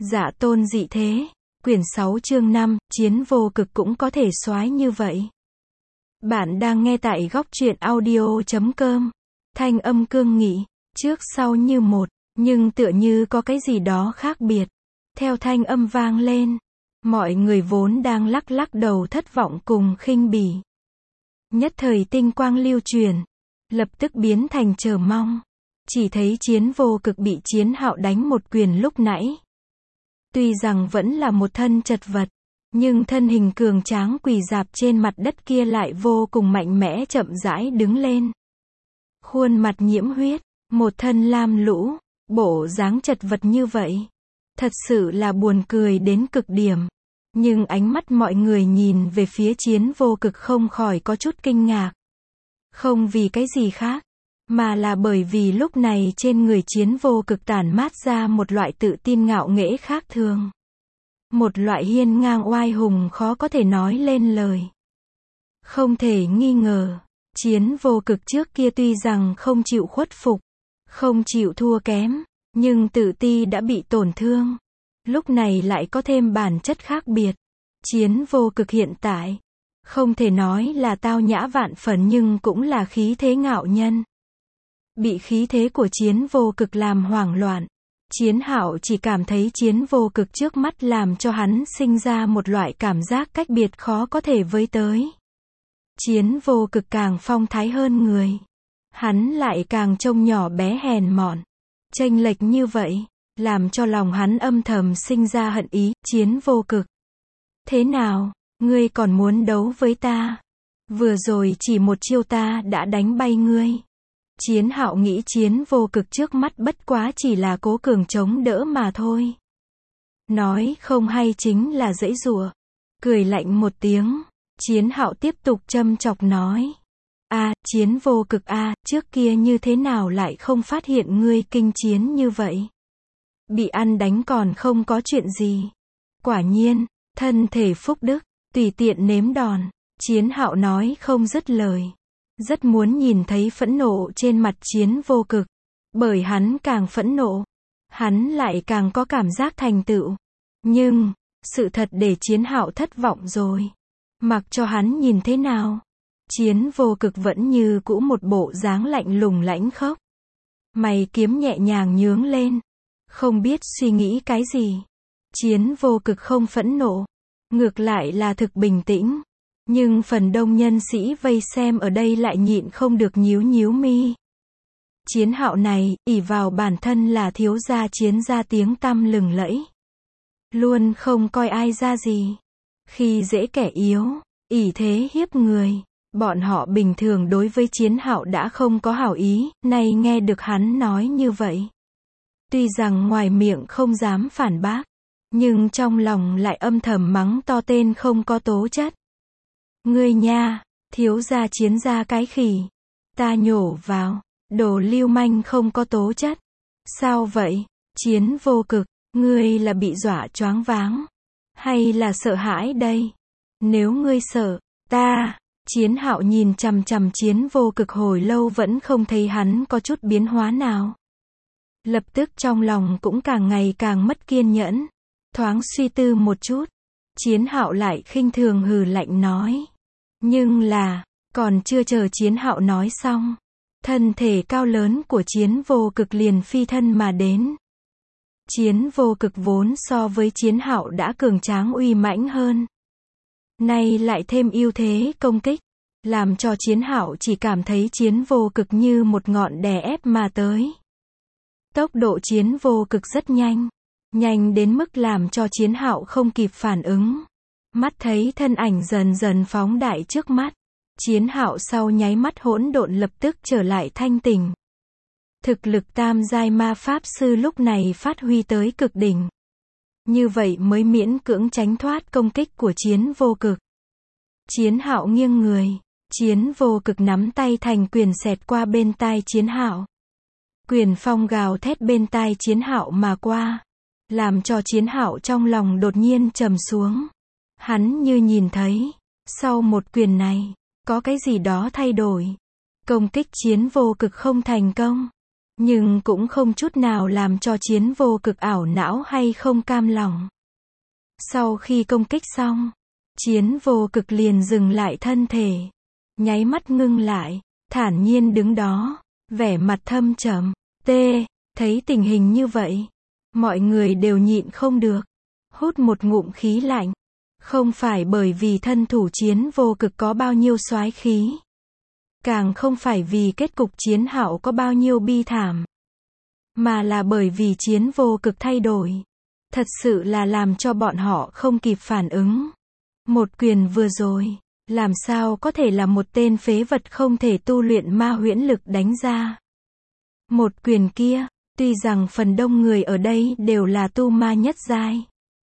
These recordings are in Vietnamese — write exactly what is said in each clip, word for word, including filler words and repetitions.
Dạ tôn dị thế. Quyển sáu chương năm, chiến vô cực cũng có thể soái như vậy. Bạn đang nghe tại góc truyện audio chấm com. Thanh âm cương nghị, trước sau như một, nhưng tựa như có cái gì đó khác biệt. Theo thanh âm vang lên, mọi người vốn đang lắc lắc đầu thất vọng cùng khinh bỉ. Nhất thời tinh quang lưu truyền, lập tức biến thành chờ mong. Chỉ thấy chiến vô cực bị Chiến Hạo đánh một quyền lúc nãy. Tuy rằng vẫn là một thân chật vật, nhưng thân hình cường tráng quỳ rạp trên mặt đất kia lại vô cùng mạnh mẽ chậm rãi đứng lên. Khuôn mặt nhiễm huyết, một thân lam lũ, bộ dáng chật vật như vậy. Thật sự là buồn cười đến cực điểm. Nhưng ánh mắt mọi người nhìn về phía Chiến vô cực không khỏi có chút kinh ngạc. Không vì cái gì khác, mà là bởi vì lúc này trên người Chiến vô cực tản mát ra một loại tự tin ngạo nghễ khác thường. Một loại hiên ngang oai hùng khó có thể nói lên lời. Không thể nghi ngờ, Chiến vô cực trước kia tuy rằng không chịu khuất phục, không chịu thua kém, nhưng tự ti đã bị tổn thương. Lúc này lại có thêm bản chất khác biệt. Chiến vô cực hiện tại, không thể nói là tao nhã vạn phần nhưng cũng là khí thế ngạo nhân. Bị khí thế của Chiến vô cực làm hoảng loạn, Chiến Hạo chỉ cảm thấy Chiến vô cực trước mắt làm cho hắn sinh ra một loại cảm giác cách biệt khó có thể với tới. Chiến vô cực càng phong thái hơn người, hắn lại càng trông nhỏ bé hèn mọn. Chênh lệch như vậy, làm cho lòng hắn âm thầm sinh ra hận ý. Chiến vô cực, thế nào, ngươi còn muốn đấu với ta? Vừa rồi chỉ một chiêu ta đã đánh bay ngươi. Chiến Hạo nghĩ Chiến vô cực trước mắt bất quá chỉ là cố cường chống đỡ mà thôi. Nói không hay chính là giãy giụa. Cười lạnh một tiếng, Chiến Hạo tiếp tục châm chọc nói. A, Chiến vô cực a, trước kia như thế nào lại không phát hiện ngươi kinh chiến như vậy? Bị ăn đánh còn không có chuyện gì. Quả nhiên, thân thể phúc đức, tùy tiện nếm đòn. Chiến Hạo nói không dứt lời. Rất muốn nhìn thấy phẫn nộ trên mặt Chiến vô cực. Bởi hắn càng phẫn nộ, hắn lại càng có cảm giác thành tựu. Nhưng, sự thật để Chiến Hạo thất vọng rồi. Mặc cho hắn nhìn thế nào, Chiến vô cực vẫn như cũ một bộ dáng lạnh lùng lãnh khốc. Mày kiếm nhẹ nhàng nhướng lên, không biết suy nghĩ cái gì. Chiến vô cực không phẫn nộ, ngược lại là thực bình tĩnh. Nhưng phần đông nhân sĩ vây xem ở đây lại nhịn không được nhíu nhíu mi. Chiến Hạo này, ỷ vào bản thân là thiếu gia Chiến gia tiếng tăm lừng lẫy. Luôn không coi ai ra gì. Khi dễ kẻ yếu, ỷ thế hiếp người. Bọn họ bình thường đối với Chiến Hạo đã không có hảo ý, nay nghe được hắn nói như vậy. Tuy rằng ngoài miệng không dám phản bác, nhưng trong lòng lại âm thầm mắng to tên không có tố chất. Ngươi nha, thiếu gia Chiến gia cái khỉ. Ta nhổ vào, đồ lưu manh không có tố chất. Sao vậy, Chiến vô cực, ngươi là bị dọa choáng váng? Hay là sợ hãi đây? Nếu ngươi sợ, ta... Chiến Hạo nhìn chằm chằm Chiến vô cực hồi lâu vẫn không thấy hắn có chút biến hóa nào. Lập tức trong lòng cũng càng ngày càng mất kiên nhẫn. Thoáng suy tư một chút, Chiến Hạo lại khinh thường hừ lạnh nói. Nhưng là, còn chưa chờ Chiến Hạo nói xong, thân thể cao lớn của Chiến vô cực liền phi thân mà đến. Chiến vô cực vốn so với Chiến Hạo đã cường tráng uy mãnh hơn. Nay lại thêm ưu thế công kích, làm cho Chiến Hạo chỉ cảm thấy Chiến vô cực như một ngọn đè ép mà tới. Tốc độ Chiến vô cực rất nhanh, nhanh đến mức làm cho Chiến Hạo không kịp phản ứng. Mắt thấy thân ảnh dần dần phóng đại trước mắt, Chiến Hạo sau nháy mắt hỗn độn lập tức trở lại thanh tỉnh. Thực lực tam giai ma pháp sư lúc này phát huy tới cực đỉnh. Như vậy mới miễn cưỡng tránh thoát công kích của Chiến vô cực. Chiến Hạo nghiêng người, Chiến vô cực nắm tay thành quyền xẹt qua bên tai Chiến Hạo. Quyền phong gào thét bên tai Chiến Hạo mà qua, làm cho Chiến Hạo trong lòng đột nhiên trầm xuống. Hắn như nhìn thấy, sau một quyền này, có cái gì đó thay đổi. Công kích Chiến vô cực không thành công. Nhưng cũng không chút nào làm cho Chiến Vô Cực ảo não hay không cam lòng. Sau khi công kích xong, Chiến Vô Cực liền dừng lại thân thể, nháy mắt ngưng lại, thản nhiên đứng đó, vẻ mặt thâm trầm. T. Thấy tình hình như vậy, mọi người đều nhịn không được, hút một ngụm khí lạnh. Không phải bởi vì thân thủ Chiến Vô Cực có bao nhiêu soái khí, càng không phải vì kết cục Chiến Hạo có bao nhiêu bi thảm, mà là bởi vì Chiến Vô Cực thay đổi, thật sự là làm cho bọn họ không kịp phản ứng. Một quyền vừa rồi, làm sao có thể là một tên phế vật không thể tu luyện ma huyễn lực đánh ra. Một quyền kia, tuy rằng phần đông người ở đây đều là tu ma nhất giai,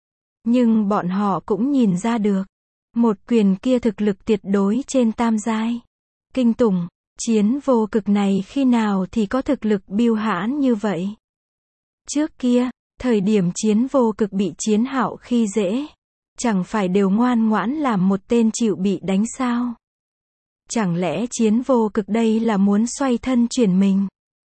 nhưng bọn họ cũng nhìn ra được, một quyền kia thực lực tuyệt đối trên tam giai. Kinh tủng, Chiến Vô Cực này khi nào thì có thực lực biêu hãn như vậy. Trước kia, thời điểm Chiến Vô Cực bị Chiến Hạo khi dễ, chẳng phải đều ngoan ngoãn làm một tên chịu bị đánh sao? Chẳng lẽ Chiến Vô Cực đây là muốn xoay thân chuyển mình?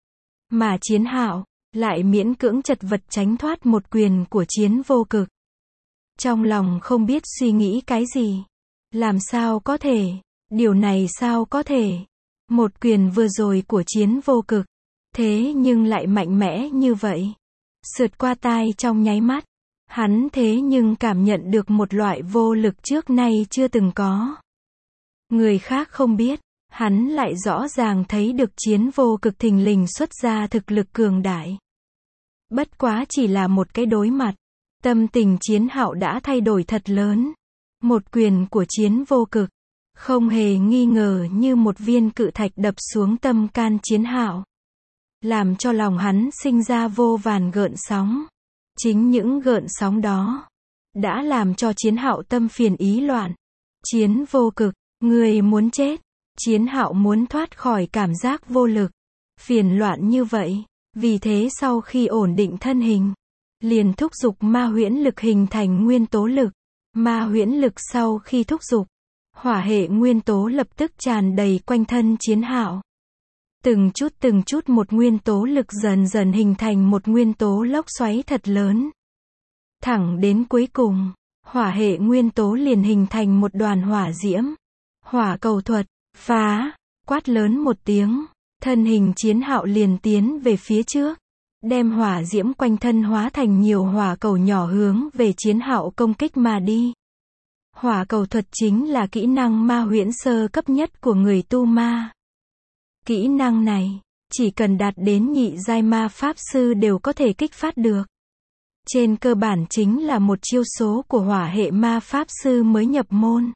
Mà Chiến Hạo lại miễn cưỡng chật vật tránh thoát một quyền của Chiến Vô Cực. Trong lòng không biết suy nghĩ cái gì. Làm sao có thể? Điều này sao có thể? Một quyền vừa rồi của Chiến Vô Cực, thế nhưng lại mạnh mẽ như vậy. Sượt qua tai trong nháy mắt, hắn thế nhưng cảm nhận được một loại vô lực trước nay chưa từng có. Người khác không biết, hắn lại rõ ràng thấy được Chiến Vô Cực thình lình xuất ra thực lực cường đại. Bất quá chỉ là một cái đối mặt, tâm tình Chiến Hạo đã thay đổi thật lớn. Một quyền của Chiến Vô Cực, không hề nghi ngờ như một viên cự thạch đập xuống tâm can Chiến Hạo, làm cho lòng hắn sinh ra vô vàn gợn sóng. Chính những gợn sóng đó đã làm cho Chiến Hạo tâm phiền ý loạn. Chiến Vô Cực, người muốn chết. Chiến Hạo muốn thoát khỏi cảm giác vô lực, phiền loạn như vậy, vì thế sau khi ổn định thân hình, liền thúc giục ma huyễn lực hình thành nguyên tố lực. Ma huyễn lực sau khi thúc giục, hỏa hệ nguyên tố lập tức tràn đầy quanh thân Chiến Hạo. Từng chút từng chút một nguyên tố lực dần dần hình thành một nguyên tố lốc xoáy thật lớn. Thẳng đến cuối cùng, hỏa hệ nguyên tố liền hình thành một đoàn hỏa diễm. Hỏa cầu thuật, phá, quát lớn một tiếng, thân hình Chiến Hạo liền tiến về phía trước, đem hỏa diễm quanh thân hóa thành nhiều hỏa cầu nhỏ hướng về Chiến Hạo công kích mà đi. Hỏa cầu thuật chính là kỹ năng ma huyễn sơ cấp nhất của người tu ma. Kỹ năng này, chỉ cần đạt đến nhị giai ma pháp sư đều có thể kích phát được. Trên cơ bản chính là một chiêu số của hỏa hệ ma pháp sư mới nhập môn.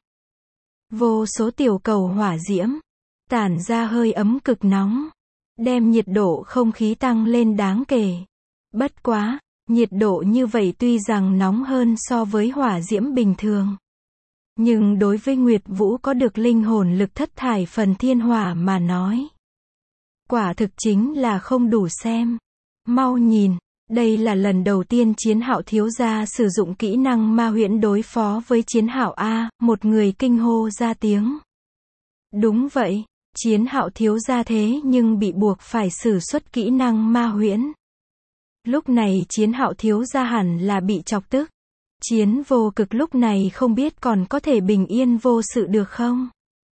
Vô số tiểu cầu hỏa diễm, tản ra hơi ấm cực nóng, đem nhiệt độ không khí tăng lên đáng kể. Bất quá, nhiệt độ như vậy tuy rằng nóng hơn so với hỏa diễm bình thường, nhưng đối với Nguyệt Vũ có được linh hồn lực thất thải phần thiên hỏa mà nói, quả thực chính là không đủ xem. Mau nhìn, đây là lần đầu tiên Chiến Hạo thiếu gia sử dụng kỹ năng ma huyễn đối phó với Chiến Hạo a, một người kinh hô ra tiếng. Đúng vậy, Chiến Hạo thiếu gia thế nhưng bị buộc phải sử xuất kỹ năng ma huyễn. Lúc này Chiến Hạo thiếu gia hẳn là bị chọc tức. Chiến Vô Cực lúc này không biết còn có thể bình yên vô sự được không?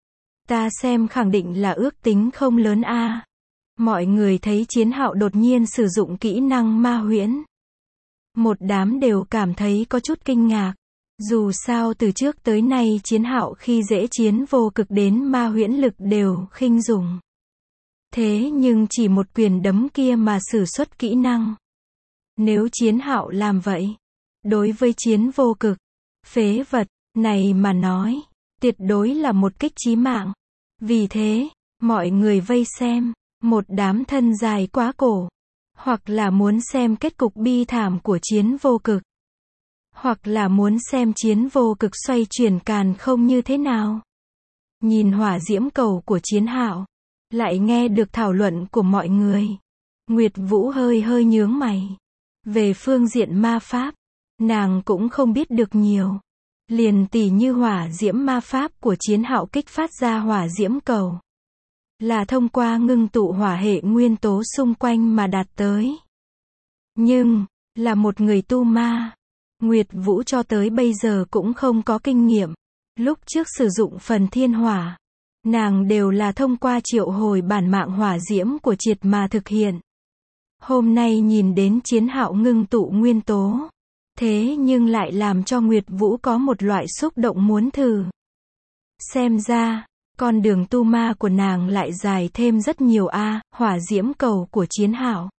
Ta xem khẳng định là ước tính không lớn a. Mọi người thấy Chiến Hạo đột nhiên sử dụng kỹ năng ma huyễn, một đám đều cảm thấy có chút kinh ngạc. Dù sao từ trước tới nay Chiến Hạo khi dễ Chiến Vô Cực đến ma huyễn lực đều khinh dùng. Thế nhưng chỉ một quyền đấm kia mà sử xuất kỹ năng. Nếu Chiến Hạo làm vậy, đối với Chiến Vô Cực, phế vật này mà nói, tuyệt đối là một kích chí mạng. Vì thế, mọi người vây xem, một đám thân dài quá cổ, hoặc là muốn xem kết cục bi thảm của Chiến Vô Cực, hoặc là muốn xem Chiến Vô Cực xoay chuyển càn không như thế nào. Nhìn hỏa diễm cầu của Chiến Hạo, lại nghe được thảo luận của mọi người. Nguyệt Vũ hơi hơi nhướng mày. Về phương diện ma pháp, nàng cũng không biết được nhiều. Liền tỉ như hỏa diễm ma pháp của Chiến Hạo kích phát ra hỏa diễm cầu. là thông qua ngưng tụ hỏa hệ nguyên tố xung quanh mà đạt tới. Nhưng, là một người tu ma, Nguyệt Vũ cho tới bây giờ cũng không có kinh nghiệm. Lúc trước sử dụng phần thiên hỏa, nàng đều là thông qua triệu hồi bản mạng hỏa diễm của Triệt mà thực hiện. Hôm nay nhìn đến Chiến Hạo ngưng tụ nguyên tố, thế nhưng lại làm cho Nguyệt Vũ có một loại xúc động muốn thử. Xem ra, con đường tu ma của nàng lại dài thêm rất nhiều a, hỏa diễm cầu của Chiến Hạo.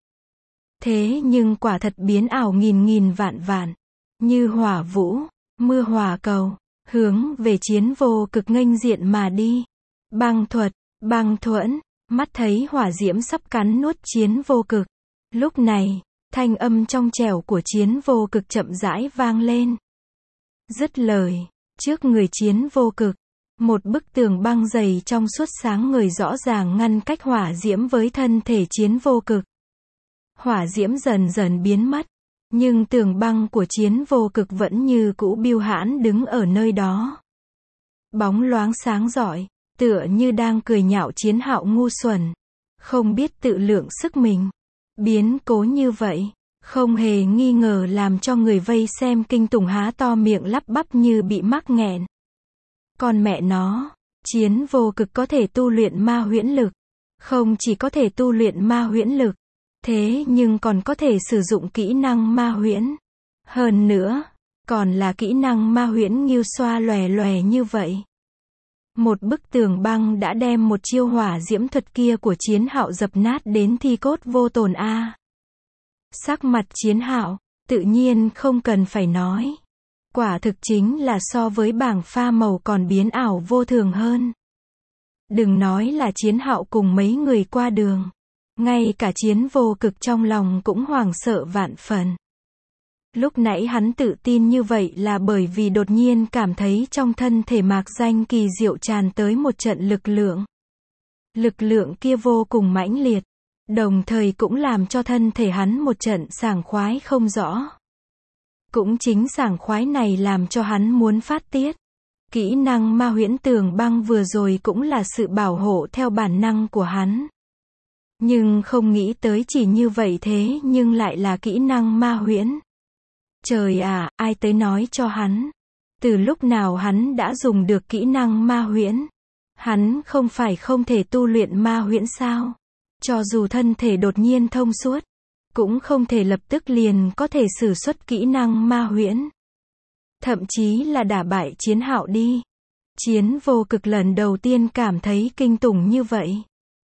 Thế nhưng quả thật biến ảo nghìn nghìn vạn vạn, như hỏa vũ, mưa hỏa cầu, hướng về Chiến Vô Cực nghênh diện mà đi. Băng thuật, băng thuẫn, mắt thấy hỏa diễm sắp cắn nuốt Chiến Vô Cực. Lúc này, thanh âm trong trẻo của Chiến Vô Cực chậm rãi vang lên. Dứt lời, trước người Chiến Vô Cực, một bức tường băng dày trong suốt sáng ngời rõ ràng ngăn cách hỏa diễm với thân thể Chiến Vô Cực. Hỏa diễm dần dần biến mất, nhưng tường băng của Chiến Vô Cực vẫn như cũ biêu hãn đứng ở nơi đó. Bóng loáng sáng rọi, tựa như đang cười nhạo Chiến Hạo ngu xuẩn, không biết tự lượng sức mình. Biến cố như vậy, không hề nghi ngờ làm cho người vây xem kinh tủng há to miệng lắp bắp như bị mắc nghẹn. Còn mẹ nó, Chiến Vô Cực có thể tu luyện ma huyễn lực, không chỉ có thể tu luyện ma huyễn lực, thế nhưng còn có thể sử dụng kỹ năng ma huyễn. Hơn nữa, còn là kỹ năng ma huyễn nghiêu xoa lòe lòe như vậy. Một bức tường băng đã đem một chiêu hỏa diễm thuật kia của Chiến Hạo dập nát đến thi cốt vô tồn a. Sắc mặt Chiến Hạo, tự nhiên không cần phải nói. Quả thực chính là so với bảng pha màu còn biến ảo vô thường hơn. Đừng nói là Chiến Hạo cùng mấy người qua đường. Ngay cả Chiến Vô Cực trong lòng cũng hoảng sợ vạn phần. Lúc nãy hắn tự tin như vậy là bởi vì đột nhiên cảm thấy trong thân thể Mạc Danh kỳ diệu tràn tới một trận lực lượng. Lực lượng kia vô cùng mãnh liệt, đồng thời cũng làm cho thân thể hắn một trận sảng khoái không rõ. Cũng chính sảng khoái này làm cho hắn muốn phát tiết. Kỹ năng ma huyễn tường băng vừa rồi cũng là sự bảo hộ theo bản năng của hắn. Nhưng không nghĩ tới chỉ như vậy thế nhưng lại là kỹ năng ma huyễn. Trời à, ai tới nói cho hắn? Từ lúc nào hắn đã dùng được kỹ năng ma huyễn? Hắn không phải không thể tu luyện ma huyễn sao? Cho dù thân thể đột nhiên thông suốt, cũng không thể lập tức liền có thể sử xuất kỹ năng ma huyễn. Thậm chí là đả bại Chiến Hạo đi. Chiến Vô Cực lần đầu tiên cảm thấy kinh tủng như vậy.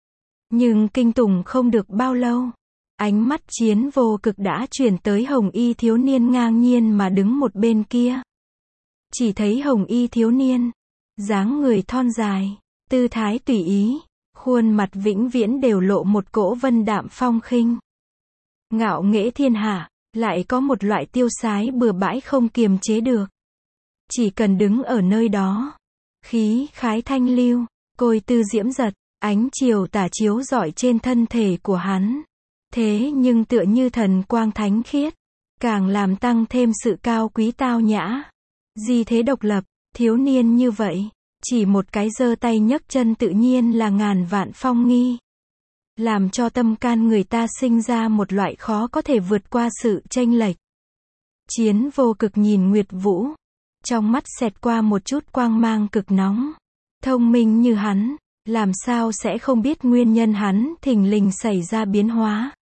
Nhưng kinh tủng không được bao lâu. Ánh mắt Chiến Vô Cực đã chuyển tới hồng y thiếu niên ngang nhiên mà đứng một bên kia. Chỉ thấy hồng y thiếu niên, dáng người thon dài, tư thái tùy ý, khuôn mặt vĩnh viễn đều lộ một cỗ vân đạm phong khinh. Ngạo nghễ thiên hạ, lại có một loại tiêu sái bừa bãi không kiềm chế được. Chỉ cần đứng ở nơi đó, khí khái thanh lưu, côi tư diễm giật, ánh chiều tà chiếu rọi trên thân thể của hắn. Thế nhưng tựa như thần quang thánh khiết, càng làm tăng thêm sự cao quý tao nhã. Di thế độc lập, thiếu niên như vậy, chỉ một cái giơ tay nhấc chân tự nhiên là ngàn vạn phong nghi. Làm cho tâm can người ta sinh ra một loại khó có thể vượt qua sự chênh lệch. Chiến Vô Cực nhìn Nguyệt Vũ, trong mắt xẹt qua một chút quang mang cực nóng. Thông minh như hắn, làm sao sẽ không biết nguyên nhân hắn thình lình xảy ra biến hóa.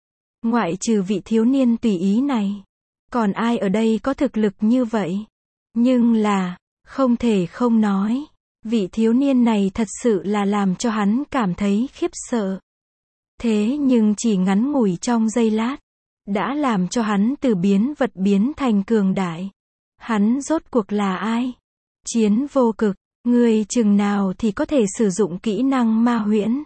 Ngoại trừ vị thiếu niên tùy ý này, còn ai ở đây có thực lực như vậy? Nhưng là, không thể không nói, vị thiếu niên này thật sự là làm cho hắn cảm thấy khiếp sợ. Thế nhưng chỉ ngắn ngủi trong giây lát, đã làm cho hắn từ biến vật biến thành cường đại. Hắn rốt cuộc là ai? Chiến Vô Cực, ngươi chừng nào thì có thể sử dụng kỹ năng ma huyễn?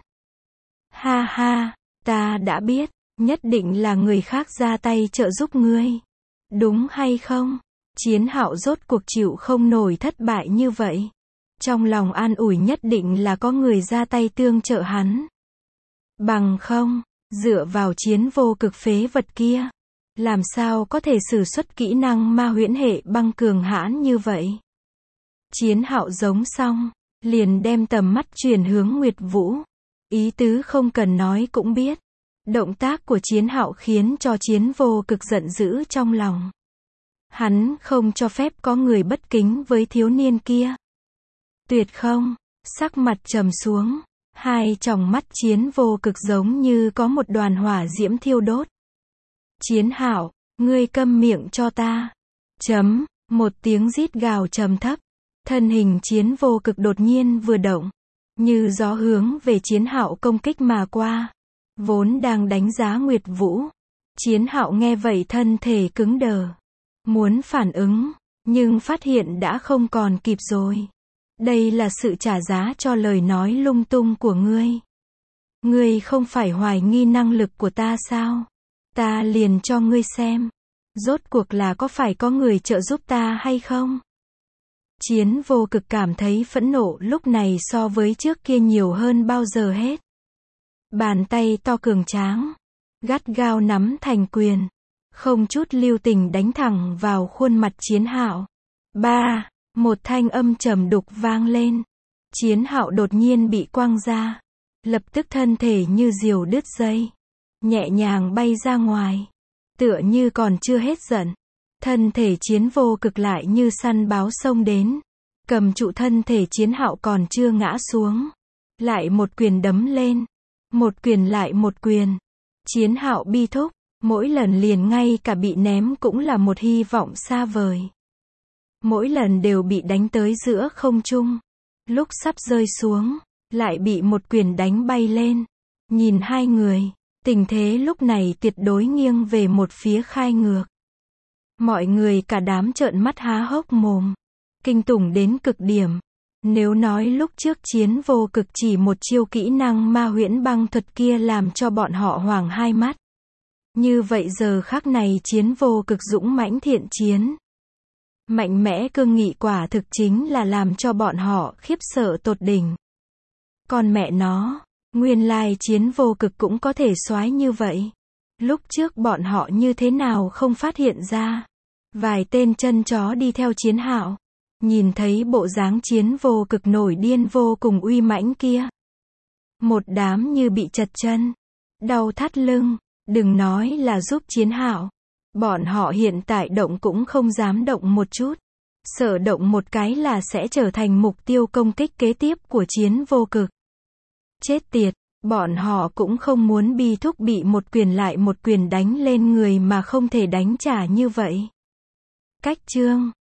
Ha ha, ta đã biết, nhất định là người khác ra tay trợ giúp ngươi. Đúng hay không? Chiến Hạo rốt cuộc chịu không nổi thất bại như vậy. Trong lòng an ủi nhất định là có người ra tay tương trợ hắn. Bằng không, dựa vào Chiến Vô Cực phế vật kia, làm sao có thể sử xuất kỹ năng ma huyễn hệ băng cường hãn như vậy? Chiến Hạo giống xong, liền đem tầm mắt chuyển hướng Nguyệt Vũ. Ý tứ không cần nói cũng biết. Động tác của Chiến Hạo khiến cho Chiến Vô Cực giận dữ trong lòng. Hắn không cho phép có người bất kính với thiếu niên kia. Tuyệt không, sắc mặt trầm xuống, hai tròng mắt Chiến Vô Cực giống như có một đoàn hỏa diễm thiêu đốt. Chiến Hạo, ngươi câm miệng cho ta. Chấm, một tiếng rít gào trầm thấp. Thân hình Chiến Vô Cực đột nhiên vừa động, như gió hướng về Chiến Hạo công kích mà qua. Vốn đang đánh giá Nguyệt Vũ. Chiến Hạo nghe vậy thân thể cứng đờ. Muốn phản ứng, nhưng phát hiện đã không còn kịp rồi. Đây là sự trả giá cho lời nói lung tung của ngươi. Ngươi không phải hoài nghi năng lực của ta sao? Ta liền cho ngươi xem. Rốt cuộc là có phải có người trợ giúp ta hay không? Chiến Vô Cực cảm thấy phẫn nộ lúc này so với trước kia nhiều hơn bao giờ hết. Bàn tay to cường tráng, gắt gao nắm thành quyền, không chút lưu tình đánh thẳng vào khuôn mặt Chiến Hạo. Ba, một thanh âm trầm đục vang lên. Chiến Hạo đột nhiên bị quăng ra, lập tức thân thể như diều đứt dây, nhẹ nhàng bay ra ngoài, tựa như còn chưa hết giận. Thân thể Chiến Vô Cực lại như săn báo xông đến, cầm trụ thân thể Chiến Hạo còn chưa ngã xuống, lại một quyền đấm lên, một quyền lại một quyền. Chiến Hạo bi thúc, mỗi lần liền ngay cả bị ném cũng là một hy vọng xa vời. Mỗi lần đều bị đánh tới giữa không trung, lúc sắp rơi xuống, lại bị một quyền đánh bay lên. Nhìn hai người, tình thế lúc này tuyệt đối nghiêng về một phía khai ngược. Mọi người cả đám trợn mắt há hốc mồm, kinh tủng đến cực điểm. Nếu nói lúc trước Chiến Vô Cực chỉ một chiêu kỹ năng ma huyễn băng thuật kia làm cho bọn họ hoàng hai mắt, như vậy giờ khắc này Chiến Vô Cực dũng mãnh thiện chiến, mạnh mẽ cương nghị quả thực chính là làm cho bọn họ khiếp sợ tột đỉnh. Còn mẹ nó, nguyên lai Chiến Vô Cực cũng có thể soái như vậy. Lúc trước bọn họ như thế nào không phát hiện ra. Vài tên chân chó đi theo Chiến Hạo, nhìn thấy bộ dáng Chiến Vô Cực nổi điên vô cùng uy mãnh kia, một đám như bị chật chân, đau thắt lưng. Đừng nói là giúp Chiến Hạo, bọn họ hiện tại động cũng không dám động một chút, sợ động một cái là sẽ trở thành mục tiêu công kích kế tiếp của Chiến Vô Cực. Chết tiệt, bọn họ cũng không muốn bi thúc bị một quyền lại một quyền đánh lên người mà không thể đánh trả như vậy. Cách chương